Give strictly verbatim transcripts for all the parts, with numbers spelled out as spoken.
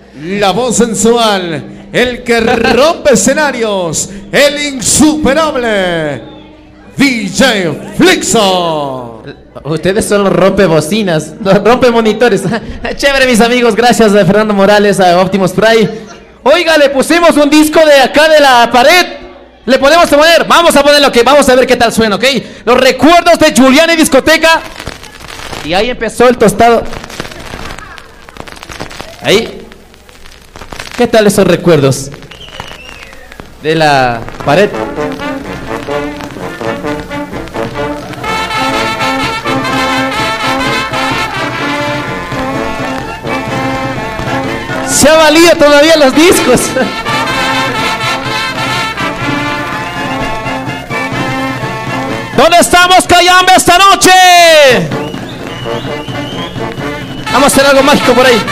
la voz sensual, el que rompe escenarios, el insuperable D J Flixo. Ustedes son los rompe bocinas, los rompe monitores. Chévere, mis amigos, gracias a Fernando Morales, a Optimus Prime. Oiga, le pusimos un disco de acá de la pared. Le podemos poner, vamos a ponerlo, que vamos a ver qué tal suena, ¿ok? Los recuerdos de Julián y discoteca. Y ahí empezó el tostado. Ahí. ¿Qué tal esos recuerdos de la pared? Se ha valido todavía los discos. ¿Dónde estamos, Cayambe, esta noche? Vamos a hacer algo mágico por ahí.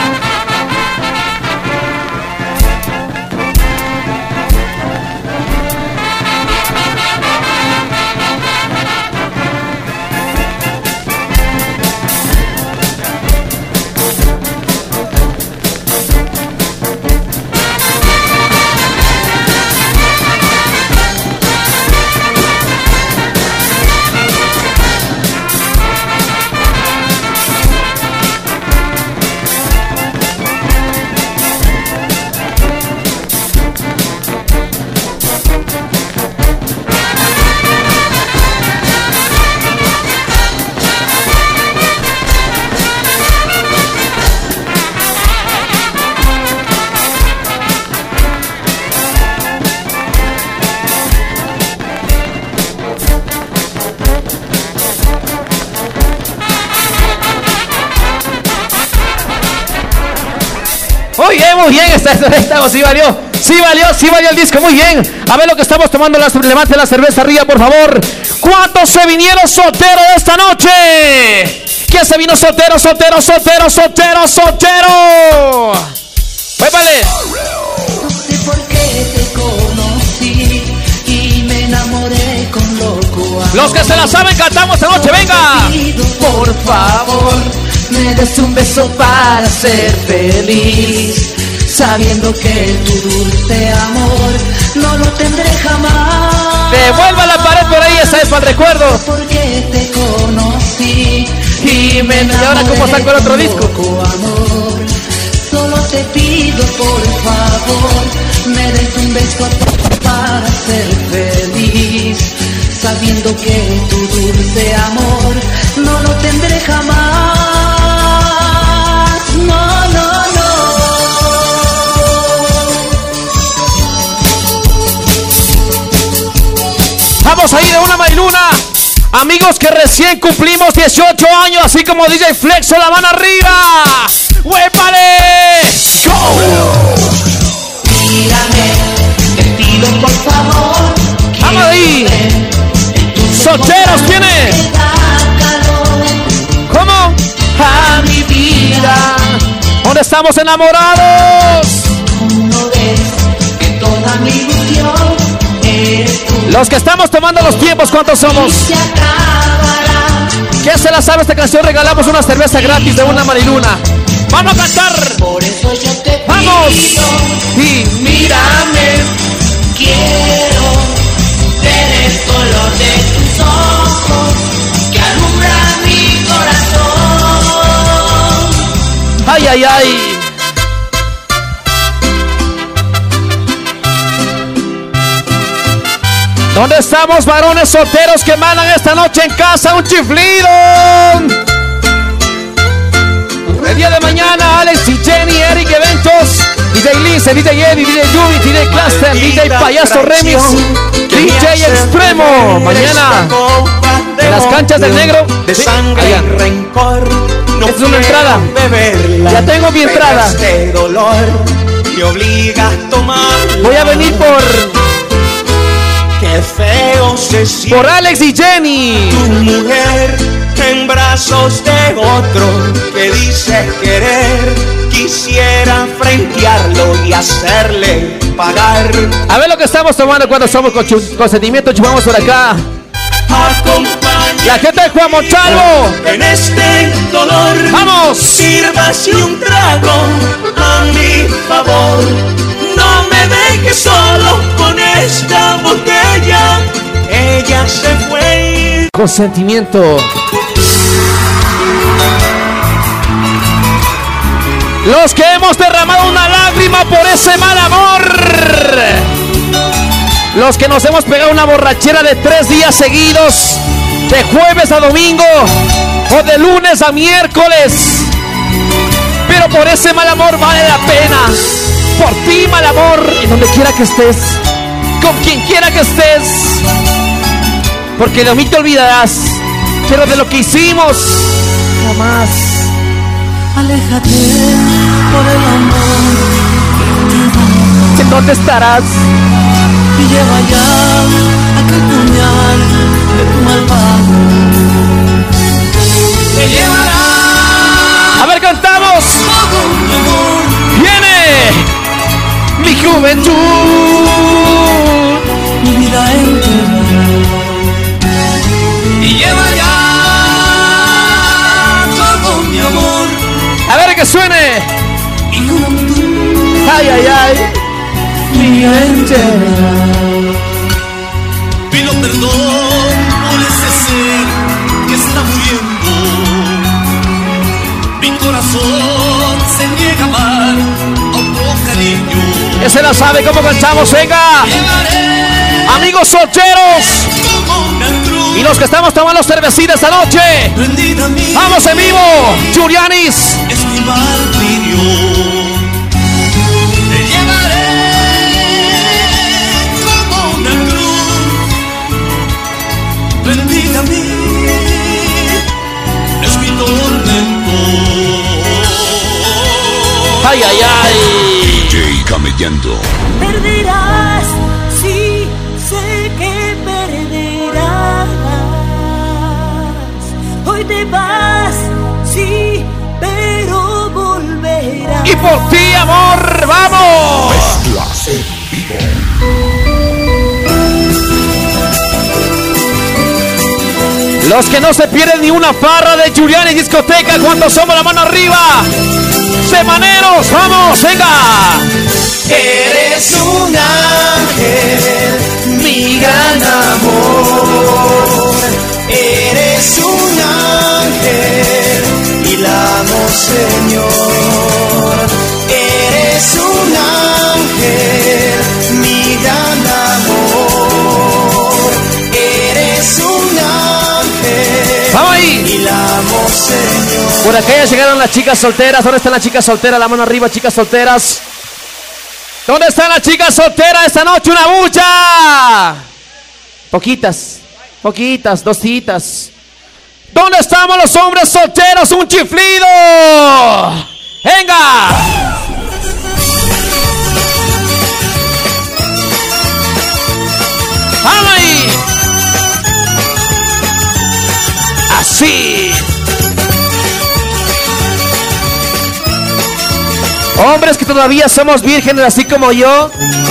Muy bien, muy bien, estamos, sí valió, sí valió, sí valió el disco, muy bien. A ver lo que estamos tomando, la, levante la cerveza arriba, por favor. ¿Cuántos se vinieron solteros esta noche? ¿Quién se vino soltero, soltero, soltero, soltero, soltero? ¡Vépale! No sé por qué te conocí y me enamoré con loco. Los que se la saben, cantamos esta noche, venga. Por favor, me des un beso para ser feliz, sabiendo que tu dulce amor no lo tendré jamás. Devuelva la pared por ahí, esa es para el recuerdo. Porque te conocí y me enamoré. ¿Y ahora cómo saco el otro disco? Amor, solo te pido por favor, me des un beso para ser feliz, sabiendo que tu dulce amor no lo tendré jamás. No, no, no. Vamos a ir a una mailuna. Amigos que recién cumplimos dieciocho años, así como D J Flexo, la mano arriba. ¡Huépale! ¡Go! Mírame, te pido por favor. ¡Vamos ahí! ¡Solteros tiene! ¿Cómo? A mi vida. ¿Dónde estamos enamorados? No ves que toda mi ilusión eres tú. Los que estamos tomando los tiempos, ¿cuántos somos? Se acabará. ¿Quién se la sabe esta canción? Regalamos una cerveza gratis de una mariluna. ¡Vamos a cantar! Por eso yo te pido. ¡Vamos! Y mírame, quiero ver el color de tus ojos que alumbra mi corazón. ¡Ay, ay, ay! ¿Dónde estamos, varones solteros que mandan esta noche en casa un chiflido? El día de mañana, Alex y Jenny, Eric Eventos, D J Lice, D J Eddie, D J Yubi, D J Cluster, D J Payaso Remix, D J Extremo. Mañana en las canchas del Negro. De sangre y rencor. No es una entrada. Beberla, ya tengo mi entrada. Este dolor te obliga a tomar. Voy a venir por. Qué feo se siente. Por Alex y Jenny. Tu mujer en brazos de otro que dice querer. Quisiera frentearlo y hacerle pagar. A ver lo que estamos tomando cuando somos con consentimiento. Chupamos por acá. Acompaña la gente de Juan Montalvo en este dolor. ¡Vamos! Sírvase un trago a mi consentimiento. Los que hemos derramado una lágrima por ese mal amor. Los que nos hemos pegado una borrachera de tres días seguidos, de jueves a domingo o de lunes a miércoles. Pero por ese mal amor vale la pena. Por ti, mal amor, y donde quiera que estés, con quien quiera que estés, porque de mí te olvidarás, pero de lo que hicimos jamás. Aléjate por el amor. ¿En dónde estarás? Y lleva ya aquel puñal de tu malvado. Te llevará. A ver, cantamos. Todo mi amor. Viene mi juventud, Mi vida entera. Y lleva ya todo mi amor. a ver que suene. Mi juventud. Ay, ay, ay. Mi vida entera. Pido perdón por ese ser que está muriendo. Mi corazón se niega a amar a otro cariño. Que se la sabe cómo cantamos, venga. Llevaré Amigos solteros como una cruz y los que estamos tomando cervecita esta noche, prendida a mí. vamos en vivo. Julianis, Es mi martirio. Te llevaré como una cruz prendida a mí. Es mi tormento. ay, ay, ay. D J Camellando. Perderás, sí, sé que perderás. Hoy te vas, sí, pero volverás. Y por ti, amor, vamos. Mezclas en vivo. Los que no se pierden ni una farra de Julianis Discoteca cuando somos la mano arriba. Semaneros, vamos, venga. Eres un ángel, mi gran amor. Eres un ángel y la amo, Señor. Eres un ángel, mi gran amor. Eres un ángel Vamos ahí. y la amo, Señor. Por acá ya llegaron las chicas solteras. ¿Dónde están las chicas solteras? La mano arriba, chicas solteras. ¿Dónde están las chicas solteras esta noche? ¡Una bulla! Poquitas, poquitas, dositas. ¿Dónde estamos los hombres solteros? ¡Un chiflido! ¡Venga! ¡Vamos ahí! Así. Hombres que todavía somos vírgenes, así como yo.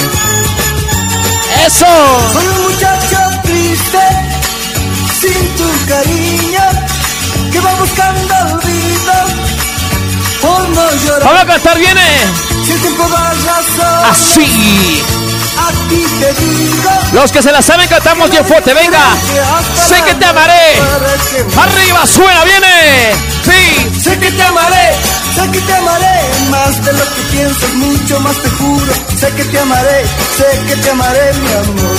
¡Eso! Soy un muchacho triste, sin tu cariño, que va buscando olvido, por no llorar. Vamos a cantar, viene. Si el tiempo da razón, Así. a ti te digo. Los que se la saben cantamos bien fuerte, venga. Sé que te amaré. Arriba, suena, viene. Sí. Sé que te amaré, sé que te amaré, más de lo que piensas, mucho más te juro. Sé que te amaré, sé que te amaré, mi amor.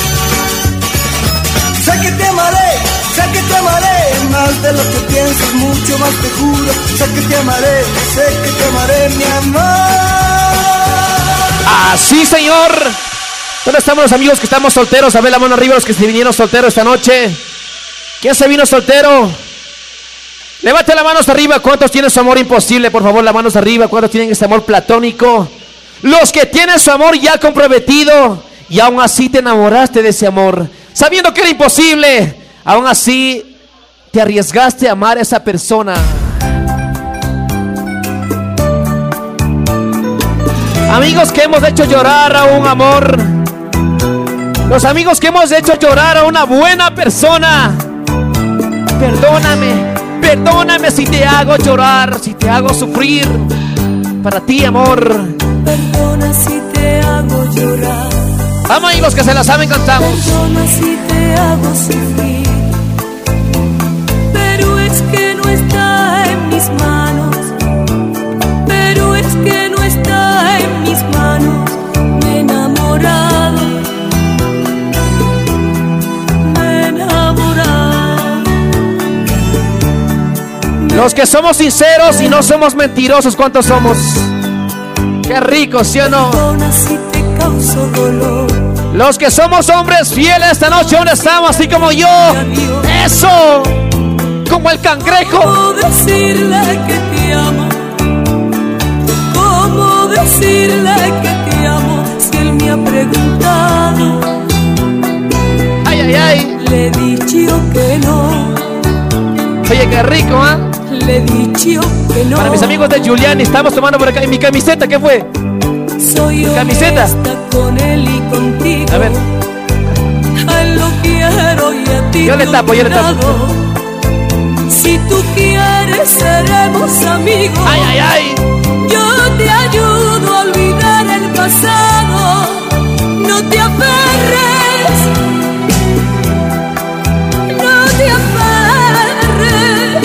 Sé que te amaré, sé que te amaré, más de lo que piensas, mucho más te juro. Sé que te amaré, sé que te amaré, mi amor. Así, señor. ¿Dónde estamos los amigos que estamos solteros? A ver la mano arriba, los que se vinieron solteros esta noche. ¿Quién se vino soltero? Levante las manos arriba. ¿Cuántos tienen su amor imposible? Por favor, las manos arriba. ¿Cuántos tienen ese amor platónico? Los que tienen su amor ya comprometido y aún así te enamoraste de ese amor, sabiendo que era imposible. Aún así te arriesgaste a amar a esa persona. Amigos que hemos hecho llorar a un amor. Los amigos que hemos hecho llorar a una buena persona. Perdóname. Perdóname si te hago llorar, si te hago sufrir. Para ti, amor. Perdona si te hago llorar. Vamos, amigos que se la saben, cantamos. Perdona si te hago sufrir. está en mis manos, pero es que no está en mis manos. Me he enamorado, me he enamorado. Los que somos sinceros y no somos mentirosos, ¿cuántos somos? Qué rico, ¿sí o no? Perdona si te causo dolor. Los que somos hombres fieles esta noche, ¿dónde estamos? Así como yo. ¡Eso! Como el cangrejo. ¿Cómo decirle que te amo? ¿Cómo decirle que te amo? Si él me ha preguntado, ¡Ay, ay, ay! le he dicho que no. Oye, qué rico, ¿ah? ¿eh? Le he dicho que no. Para mis amigos de Giuliani, estamos tomando por acá. ¿Y mi camiseta qué fue? Soy camiseta. honesta con él y contigo. A ver. A él lo quiero y a ti Yo le tapo, yo le tapo. Si tú quieres seremos amigos. ¡Ay, ay, ay! Yo te ayudo a olvidar el pasado. No te aferres, no te aferres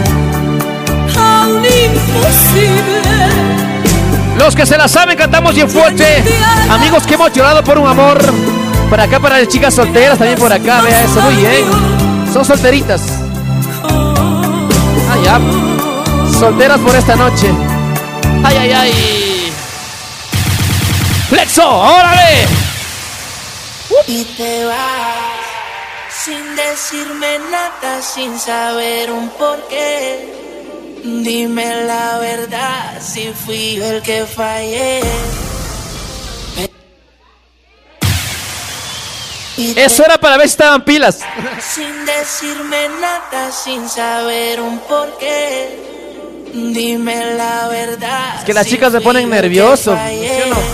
a un imposible. Los que se la saben cantamos bien fuerte. Amigos que hemos llorado por un amor. Por acá para las chicas solteras, también por acá, vea eso, muy bien. Son solteritas. Ay, ya. Solteras por esta noche. Ay, ay, ay. Flexo, órale. Y te vas sin decirme nada, sin saber un porqué. Dime la verdad, si fui yo el que fallé. Eso era para ver si estaban pilas. Sin decirme nada, sin saber un porqué. Dime la verdad. Es que las si chicas se ponen nerviosos, ¿sí o no?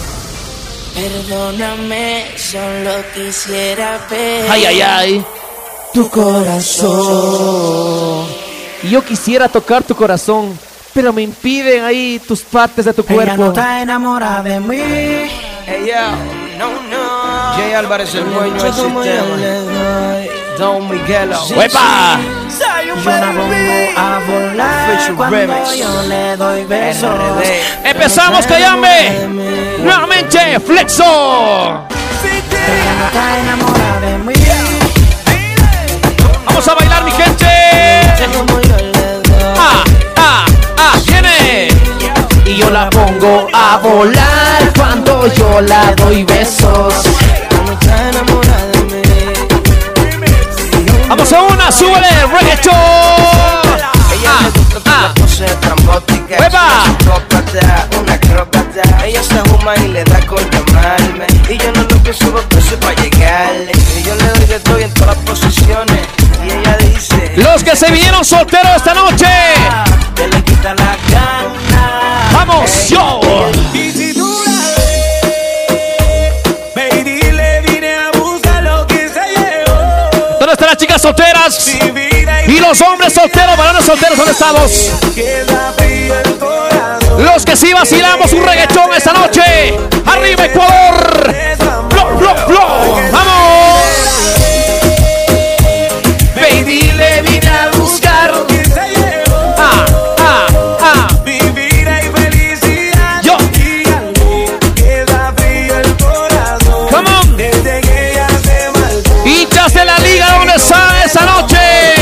Perdóname, solo quisiera ver. Ay, ay, ay. Tu corazón. Y yo quisiera tocar tu corazón, pero me impiden ahí tus partes de tu cuerpo. Ella no está enamorada de mí. Ella, no, no. Jay Álvarez, el dueño del sistema. Don Miguelo. ¡Huepa! Yo la pongo a volar cuando yo le doy besos. Empezamos, Cayambe. Nuevamente, Flexo. Ella no está enamorada de mí. Vamos a bailar, mi gente. Ah, ah, ah, viene. Y yo la pongo a volar cuando yo la doy besos. Vamos a una, súbele, reggaetón. Ah, ah. ¡Huepa! Una acróbata. Ella se fuma y le da con llamarme. Y yo no lo pienso dos veces para llegarle. Y yo le doy de todo en todas las posiciones. Y ella dice: los que se vinieron solteros esta noche, que le quita la gana. ¡vamos, yo! Y si tú la ves, baby, le vine a buscar lo que se llevó. ¿Dónde están las chicas solteras? Y los hombres solteros, varones solteros, ¿dónde estamos? Queda frío el corazón. Los que sí vacilamos un reggaetón esta noche. ¡Arriba, Ecuador! ¡Flo, flo, flo! ¡Vamos! Baby, le vine a buscar. Ah, ah, ah. Mi vida y felicidad. Yo. Queda frío el corazón. Come on. Desde que ella se marchó. Hinchas de la liga, ¿dónde está esa noche?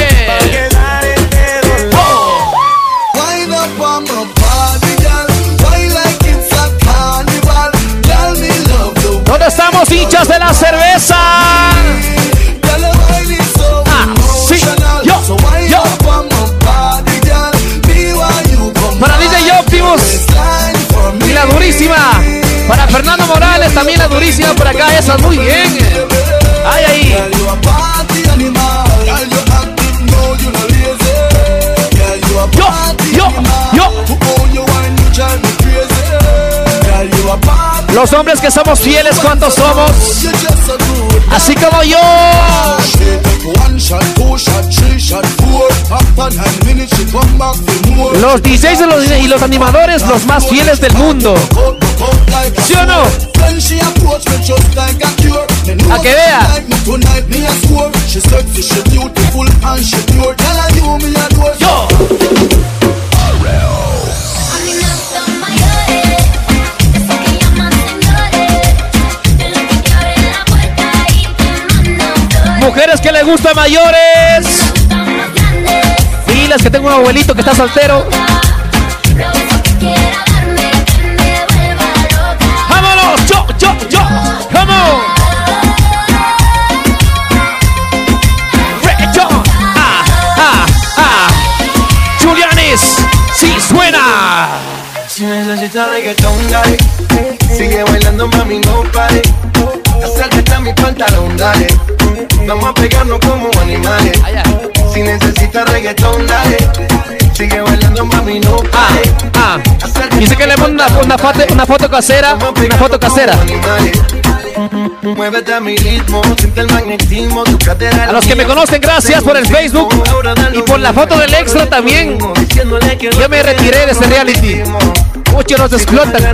¿Dónde estamos, hinchas de la cerveza? Ah, sí, yo, yo. Para D J Optimus y la durísima. Para Fernando Morales también la durísima por acá. Esas muy bien. Ay, ay. Yo, yo, yo. Los hombres que somos fieles, ¿cuántos somos? Así como yo. Los D Js y los, y los animadores, los más fieles del mundo. ¿Sí o no? A que vea. Yo. Mujeres que les gustan mayores y las que tengo un abuelito que está soltero. ¡Vámonos! ¡Yo, yo, yo! ¡Vamos! ¡Reggaeton! ¡Ah, ah, ah! ¡Julianis! ¡Sí suena! Si necesitas reggaetón, dale. Sigue bailando, mami, no pare. Acércate a mi pantalón, dale. Vamos a pegarnos como animales. Si necesitas reggaetón, dale. Sigue bailando, mami, no pare. Ah, ah. Dice que le pongo una, una, foto, una foto casera. Una foto casera. Muévete a mi ritmo, siente el magnetismo, tu cadera. A los que me conocen, gracias por el Facebook y por la foto del extra también. Yo me retiré de ese reality. Muchos nos explotan.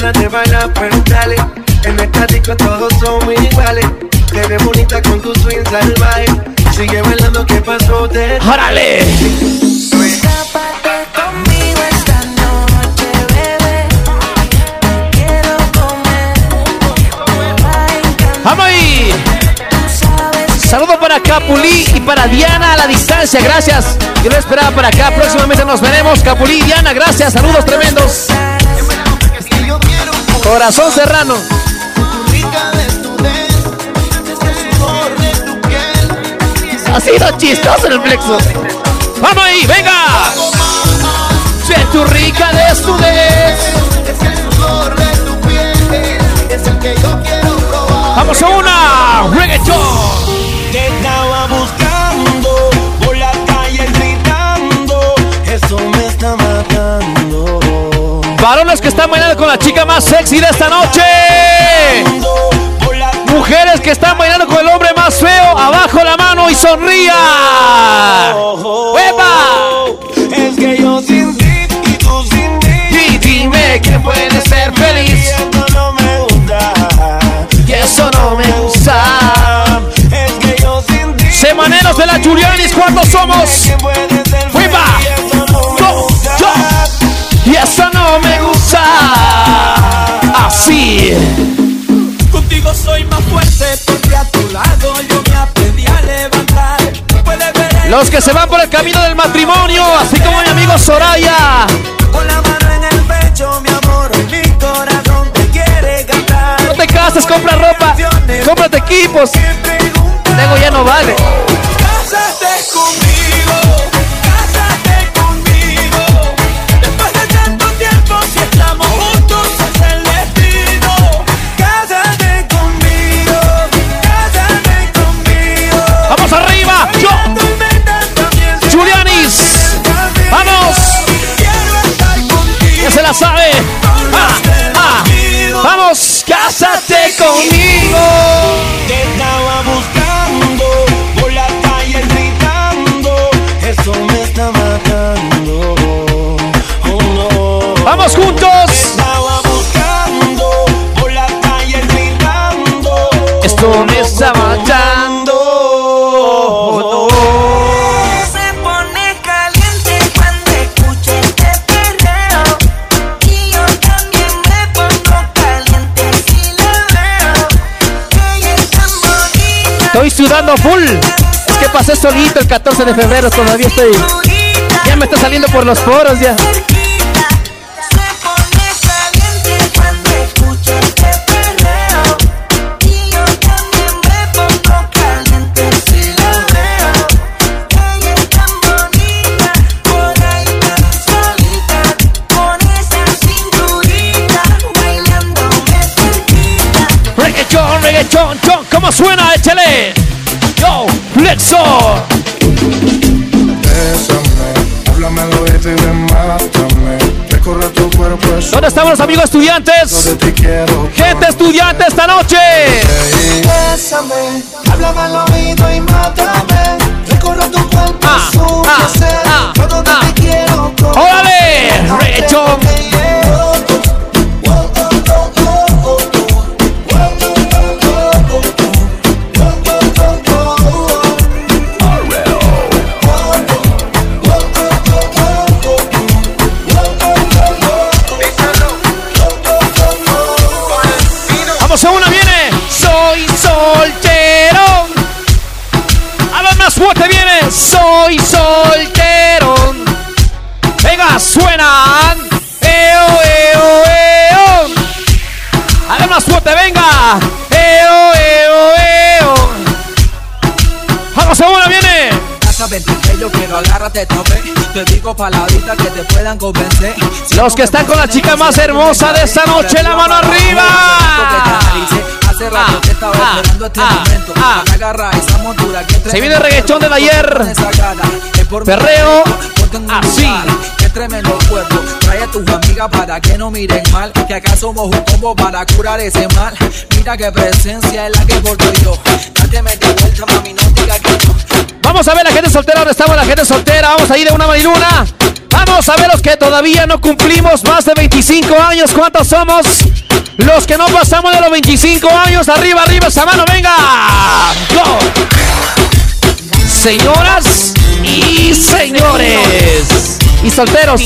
En esta disco todos somos iguales. Te ves bonita con tu swing salvaje. Sigue bailando, ¿qué pasó? Te... ¡Órale! Escápate conmigo esta noche, bebé. Quiero comer. ¡Vamos ahí! Saludos para Capulí y para Diana a la distancia, gracias. Yo lo esperaba para acá, próximamente nos veremos. Capulí y Diana, gracias, saludos tremendos. Corazón Serrano. Ha sido chistoso el flexo. ¡Vamos ahí, venga! Sé tu rica desnudez. Vamos a una reggaetón. Te estaba buscando por la calle gritando, eso me está matando. Varones que están bailando con la chica más sexy de esta noche. Mujeres que están bailando con el hombre más feo, abajo la mano y sonría. ¡Epa! Es que yo sin ti y tú sin mí. Y dime que puede ser feliz. Y eso no me gusta. Y eso no me gusta. Es que yo sin ti. Semaneros de la Julianis, ¿cuántos somos? ¡Epa! Yo, yo. Y eso no me gusta. Así. Contigo soy más fuerte porque a tu lado yo me aprendí a levantar. Puedes ver el... Los que se van por el camino del matrimonio, así como mi amigo Soraya. Con la mano en el pecho, mi amor, mi corazón te quiere cantar. No te cases, compra ropa, cómprate equipos. Luego ya no vale. Cásate conmigo, cásate conmigo. Después de tanto tiempo, si estamos juntos es el destino. Cásate conmigo, cásate conmigo. Vamos arriba, yo. Julianis, vamos. Ya se la sabe. Ah, ah. Vamos, cásate conmigo. Te estaba buscando por la calle gritando, eso me está matando. Oh no. Vamos juntos. Te estaba buscando por la calle gritando, Esto me está matando. Oh, no. Se pone caliente cuando escucha este perreo. Y yo también me pongo caliente si la veo. Ella es tan bonita. Estoy sudando full. Es que pasé solito el catorce de febrero, todavía estoy. Ya me está saliendo por los poros ya. Cerquita, se pone caliente cuando escucha este perreo. Y yo también me pongo caliente si la veo. Ella es tan bonita, por ahí tan solita, con esa cinturita, bailándome cerquita. Reggaeton, reggaeton, John, ¿cómo suena? Échale. Yo, Flexor. Bésame, háblame al oído y ven, mátame. Recorre tu cuerpo. ¿Dónde estamos los amigos estudiantes? Donde te quiero. Gente estudiante esta noche. Bésame, háblame al oído y mátame. Recorre tu cuerpo. Ah, es un ah, placer. ah, Yo donde ah. te quiero. ¡Órale! Reggaeton. soy soltero. Venga, suenan. Eo, eo, eo. A ver, más fuerte, venga. Eo, eo, eo. A la segunda viene. Yo quiero agárrate tope. Te digo palabritas que te puedan convencer. Los que están con la chica más hermosa de esta noche, la mano arriba. Hace rato que estaba esperando este momento. Me agarra esa montura que se viene el reggaetón del ayer. Perreo. Así. Qué tremendo cuerpo. Trae a tus amigas para que no miren mal. Que acá somos un combo para curar ese mal. Mira qué presencia es la que porto yo. Date media vuelta, mami, no digas que no. Vamos a ver la gente soltera, ¿dónde estamos la gente soltera? Vamos a ir de una mariluna. Vamos a ver los que todavía no cumplimos más de veinticinco años. ¿Cuántos somos? Los que no pasamos de los veinticinco años. Arriba, arriba esa mano, venga. Go. Señoras y señores. Y solteros.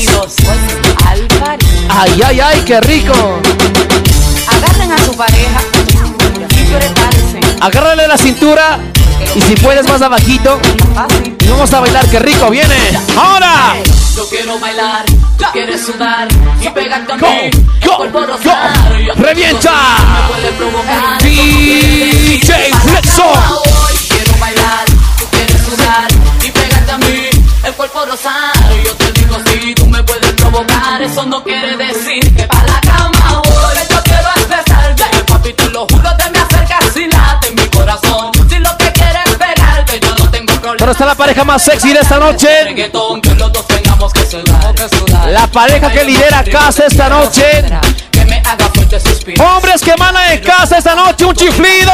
Ay, ay, ay, qué rico. Agarren a su pareja y prepárense. Agárrale la cintura. Y si puedes más abajito. Y vamos a bailar, qué rico viene. Ahora. Yo quiero bailar, tú quieres sudar y pegarte a go, mí. Go, go, go. Revienta. D J Flexor. Quiero bailar, tú quieres sudar y pegarte a mí. El cuerpo rosario, yo te digo si tú me puedes provocar. Eso no quiere decir que pa' la cama voy. Yo quiero expresarte, papi, te lo juro, te me acercas y late en mi corazón. Si lo que quieres pegarte, yo no tengo problema. Pero está la pareja más sexy de esta noche. Reggaetón, que los dos tengamos que sudar, que sudar. La pareja que lidera casa esta noche. Que me haga fuerte suspirar. Hombres que mandan en casa esta noche, un chiflido.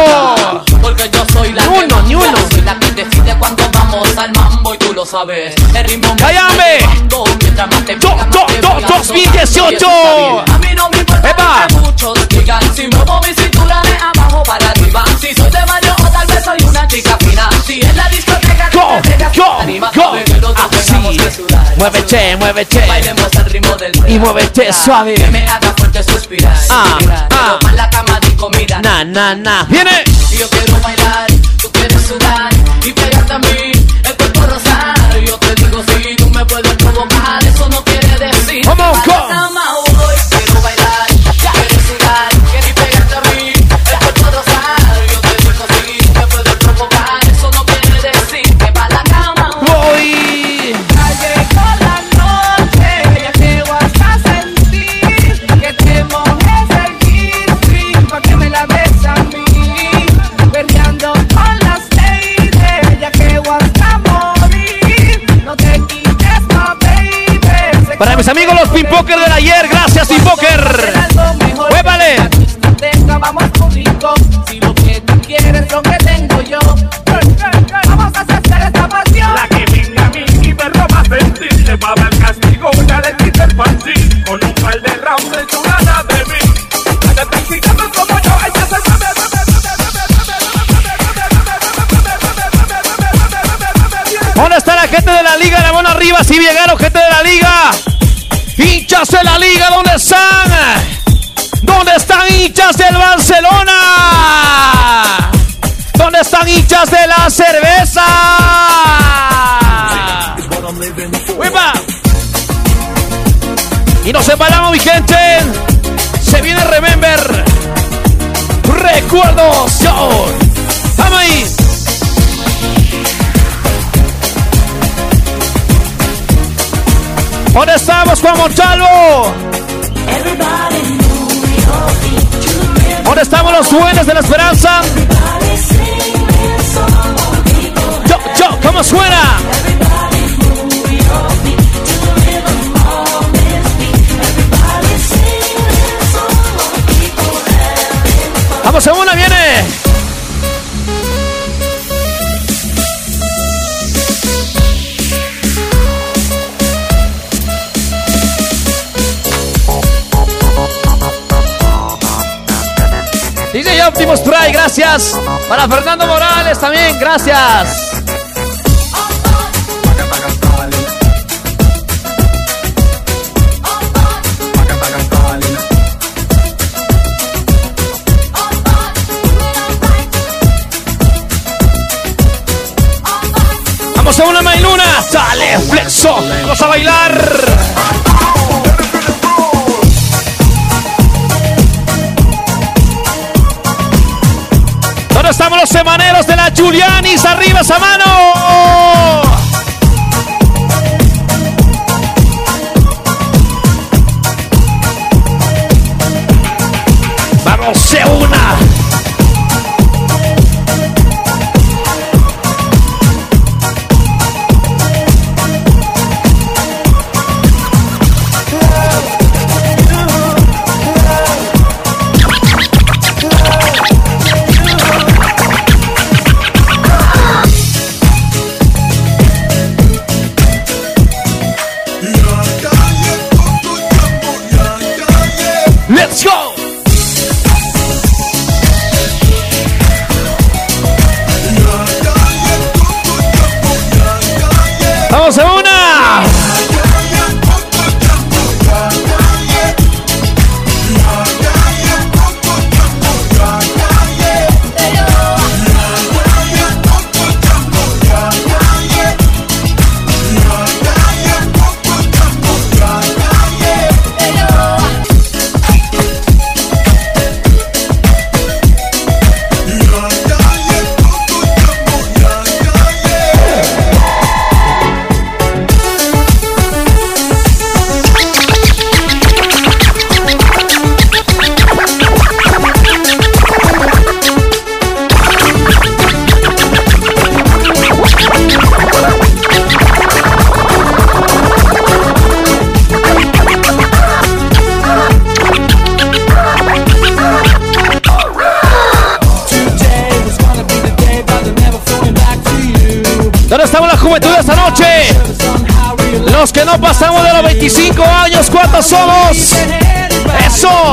Porque yo soy la ni uno, que ni uno. Soy la que decide cuando vamos al mambo y tú lo sabes. El ritmo ¡cállame! Do, do, do, dos mil dieciocho. A mí no me importa Epa. que muchos digan. Si muevo mi cintura de abajo para arriba. Si soy de barrio o tal vez soy una chica fina. Si en la discoteca Go, go, go. Así. Mueve che, mueve che. Bailemos el ritmo del y mueve che suave. Que me haga fuerte suspirar. Ah, ah. Pero pa' la cama di comida. Na, na, na. Viene. Yo quiero bailar, tú quieres sudar y pegarte a mí, el cuerpo rosado. Yo te digo si tú me puedes provocar, eso no quiere decir. Come on, que go. pa' la cama voy. Quiero bailar, quieres sudar y pegarte a mí, el cuerpo rosado. Yo te digo si tú me puedes provocar, eso no quiere decir que pa' la cama voy. Llegó la noche, ya llego hasta sentir que te mojes el G-string pa' que me la des a mí. Perreando con las ladies, ya que hasta morir. No te quites, ma baby. Para mis amigos los Pinpoker del ayer, gracias Pinpoker. ¡Huépale! Vamos conmigo, si lo que tú quieres lo que tengo yo. Vamos a hacer esta pasión. La que venga a mí y me roba sentir, le va a dar castigo, ya le quité el panty. Con un par de rounds de chulada de mí. Anda tan picando como yo, ella se sabe. ¿Dónde está la gente de la liga? La mano arriba, si llegaron gente de la liga. Hinchas de la liga, ¿dónde están? ¿Dónde están hinchas del Barcelona? ¿Dónde están hinchas de la cerveza? ¡Uepa! Y nos separamos, mi gente. Se viene Remember. Recuerdos. Yo. Vamos ahí. ¿Dónde estamos, Juan Montalvo? ¿Dónde estamos los duendes de la esperanza? Yo, yo, ¿cómo suena? Vamos en una, viene. D J Optimus Prime, gracias. Para Fernando Morales también, gracias. Vamos a una mailuna. Dale, Flexo. Vamos a bailar. ¿Dónde estamos los semaneros de la Julianis? Arriba esa mano. Vamos a una. Let's go. Vamos a una. ¿Dónde estamos la juventud esta noche? Los que no pasamos de los veinticinco años, ¿cuántos somos? ¡Eso!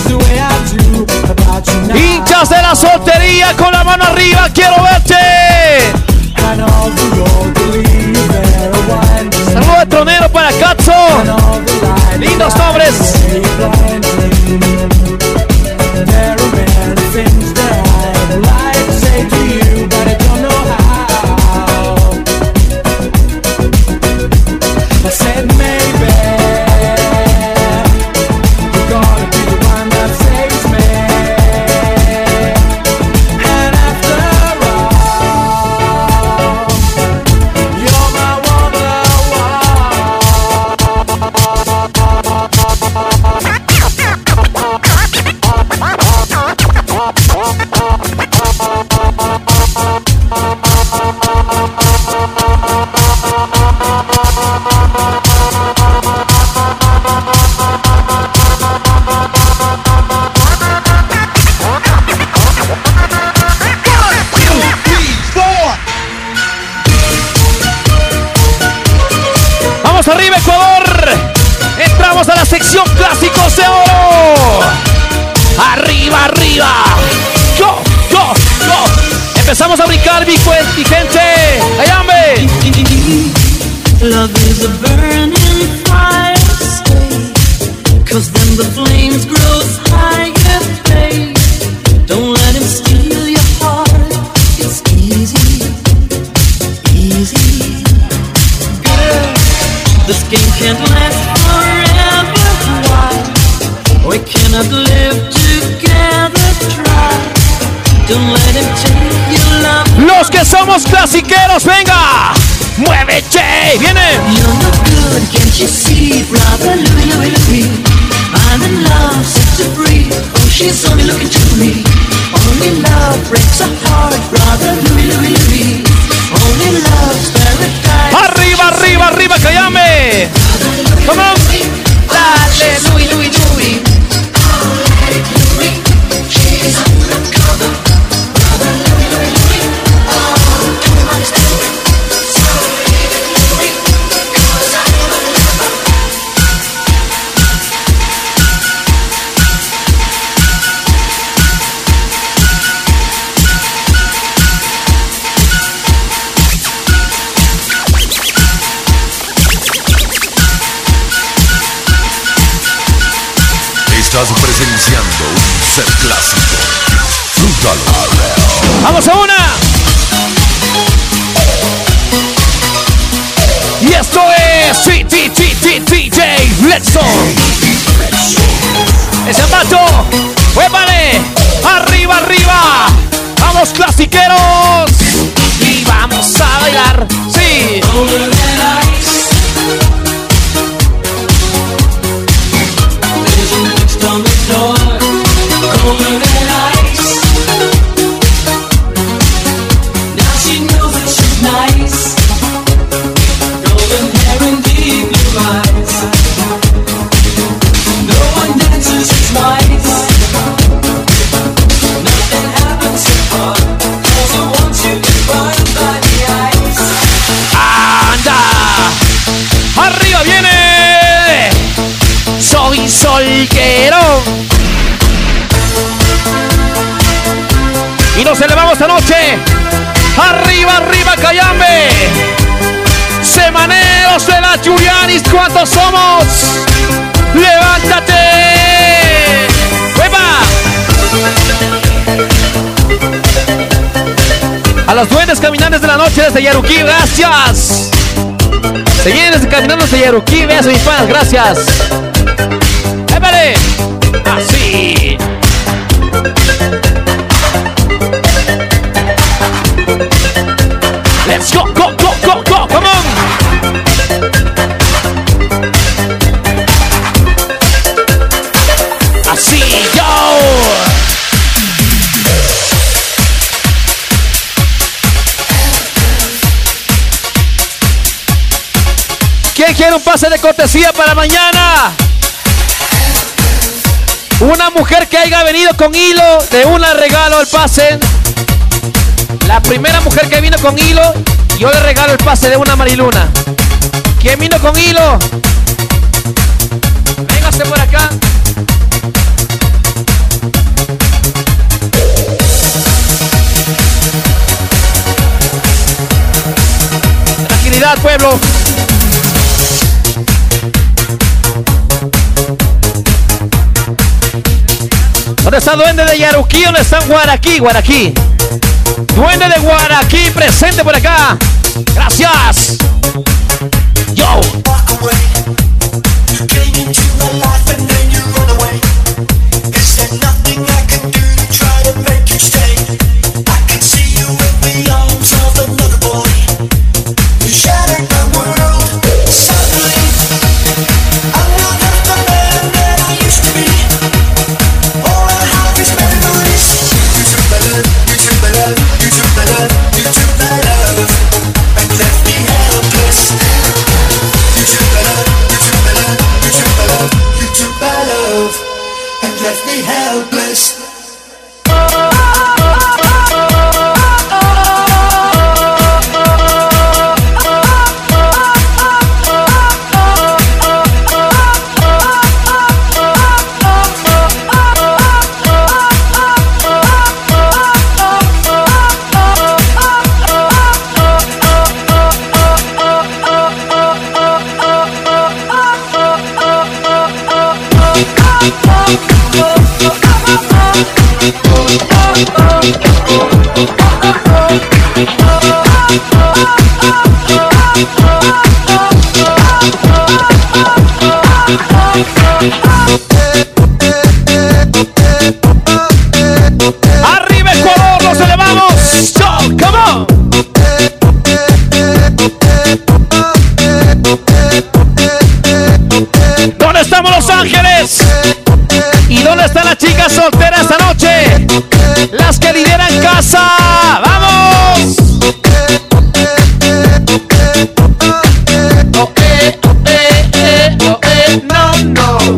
Hinchas de la soltería con la mano arriba, quiero verte. Saludo de tronero para Katzo. Lindos nombres. Arriba Ecuador, entramos a la sección clásicos de oro. Arriba, arriba. Yo, yo, yo. Empezamos a brincar, mi gente. Ayame. Love is a burning fire, stay, 'cause then the flames grow higher, babe. Don't let him steal your heart. It's easy, easy. This game can't last forever. Why? We cannot live together. Try. Don't let him take your love. Los que somos clasiqueros, venga. Muévete, viene. You're no good, can't you see, brother Louie, Louie, Louie? I'm in love, set to free. Oh, she's only looking to me. Only love breaks a heart, brother Louie, Louie, Louie. Only love's paradise. Arriba, arriba, arriba, cállame. Come on. Dale, Louie, Louie, Louie. She's undercover, brother Louie, Louie, Louie. Oh, come on, stay. Estás presenciando un set clásico. Disfrútalo. Vamos a una. Y esto es D J Flexon. Ese macho, ¡huépale! ¡Arriba, arriba! ¡Vamos, clasiqueros! Y vamos a bailar, ¡sí! ¡Arriba viene! ¡Soy solquero! Y nos elevamos esta noche. ¡Arriba, arriba, Cayambe! ¡Semaneros de la Julianis! ¿Cuántos somos? ¡Levántate! ¡Hueva! A los duendes caminantes de la noche desde Yaruquí, gracias. Se vienen desde caminando desde Yaruquí, besos mis panas, gracias. ¡Épale! Así. Let's go, go, go, go, go, come on. Así, yo. ¿Quién quiere un pase de cortesía para mañana? Una mujer que haya venido con hilo, de una regalo el pase. La primera mujer que vino con hilo, yo le regalo el pase de una Mariluna. ¿Quién vino con hilo? Véngase por acá. Tranquilidad, pueblo. ¿Dónde está Duende de Yaruquí? ¿Dónde está Guaraquí? Guaraquí. Duende de Guaraquí, presente por acá. Gracias. Yo. Arriba Ecuador, nos elevamos. Yo, come on. ¿Dónde estamos Los Ángeles? ¿Y dónde están las chicas solteras esta noche? Las que lideran casa. ¡Vamos! Oh, eh, oh, eh, eh, oh, eh, no, no.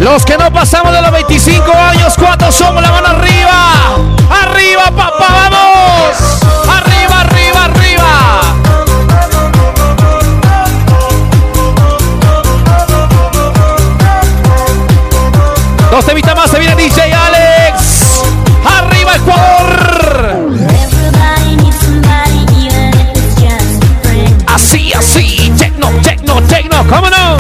Los que no pasamos de los veinticinco años, ¿cuántos somos? La mano arriba. Arriba, papá, vamos. Arriba, arriba, arriba. Dos temitas más, se viene D J Alex. Arriba, Ecuador. Así, así. Techno, techno, techno. ¿Cómo no?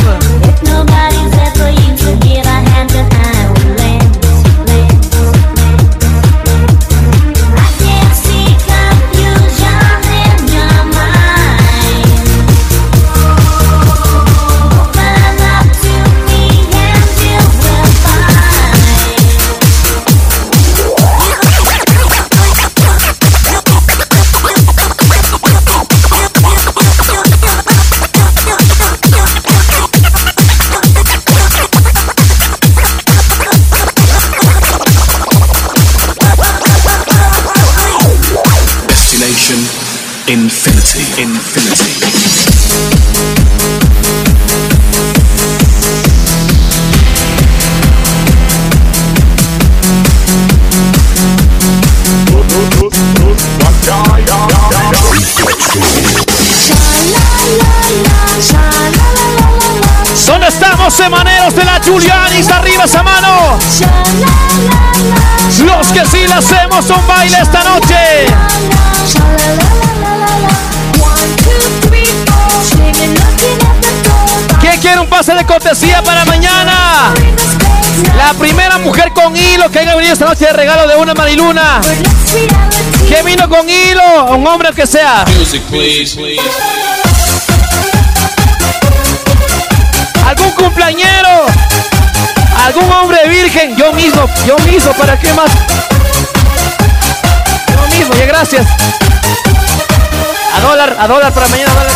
Infinity, infinity. ¿Dónde estamos, semaneros de la Julianis? Arriba esa mano. Los que sí la hacemos un baile esta noche. ¿Quién quiere un pase de cortesía para mañana? La primera mujer con hilo que haya venido esta noche de regalo de una Mariluna. ¿Quién vino con hilo? Un hombre que sea. Music, please, please. ¿Algún cumpleañero? ¿Algún hombre virgen? Yo mismo, yo mismo, ¿para qué más? Yo mismo, ya gracias. A dólar, a dólar para mañana, dólar.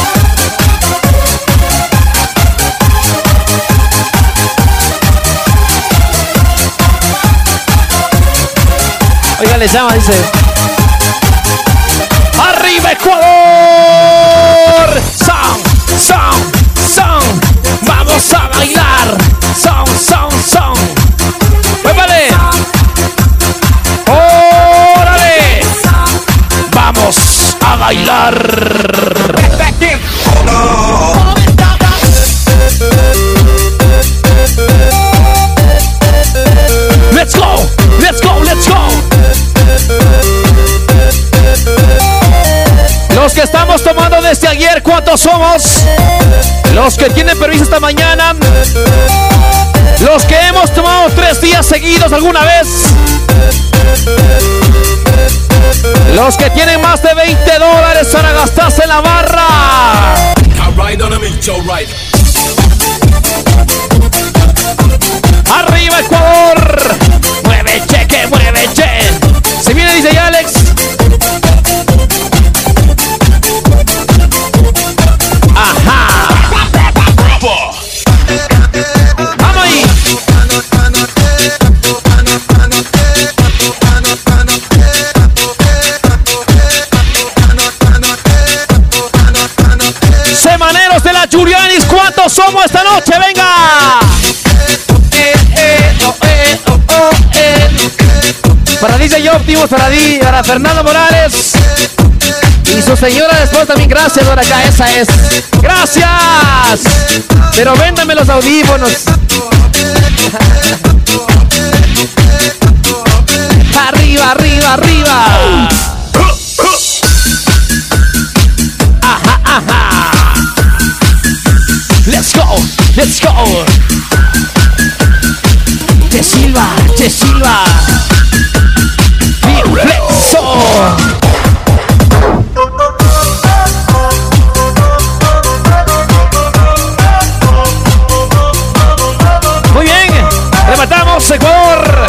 Oiga, le llama, dice. ¡Arriba, Ecuador! ¡Son, son, son! ¡Vamos a bailar! ¡Son, son, son! ¡Muévale! ¡Órale! ¡Vamos a bailar! ¡Let's go! ¡Let's go! ¡Let's go! Los que estamos tomando desde ayer, ¿cuántos somos? Los que tienen permiso esta mañana. Los que hemos tomado tres días seguidos alguna vez. Los que tienen más de veinte dólares para gastarse en la barra. Arriba, Ecuador. Mueve, cheque, mueve, che. Se viene, dice Alex. Ajá. Vamos ahí. Semaneros de la Julianis, ¿cuántos somos esta noche? ¡Venga! Eh, eh, oh, eh, oh, oh, eh. Para D J Optimus, para, D, para Fernando Morales y su señora después también. Gracias por acá, esa es. ¡Gracias! Pero véndame los audífonos. Arriba, arriba, arriba. Ajá, ajá. Let's go, let's go. Te silba, te silba. Flexo. Muy bien, rematamos Ecuador.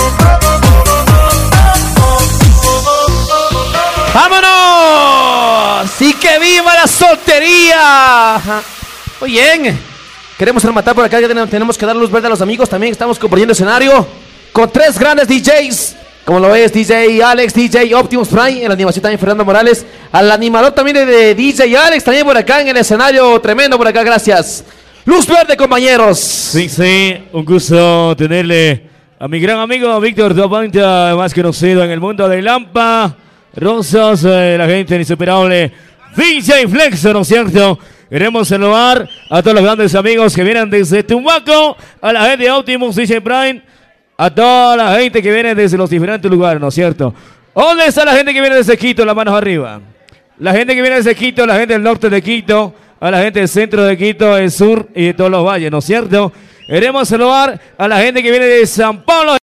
¡Vámonos! ¡Y que viva la soltería! Muy bien, queremos rematar por acá, que tenemos que dar luz verde a los amigos. También estamos compartiendo escenario con tres grandes D Js, como lo es D J Alex, D J Optimus Prime, en la animación también Fernando Morales, al animador también de D J Alex, también por acá en el escenario, tremendo por acá, gracias. Luz verde, compañeros. Sí, sí, un gusto tenerle a mi gran amigo Víctor Tapanta, más conocido en el mundo de Lampa, Rosas, eh, la gente insuperable, D J Flexo, ¿no es cierto? Queremos saludar a todos los grandes amigos que vienen desde Tumbaco, a la gente de Optimus, D J Prime, a toda la gente que viene desde los diferentes lugares, ¿no es cierto? ¿Dónde está la gente que viene desde Quito? Las manos arriba. La gente que viene desde Quito, la gente del norte de Quito, a la gente del centro de Quito, el sur y de todos los valles, ¿no es cierto? Queremos saludar a la gente que viene de San Pablo.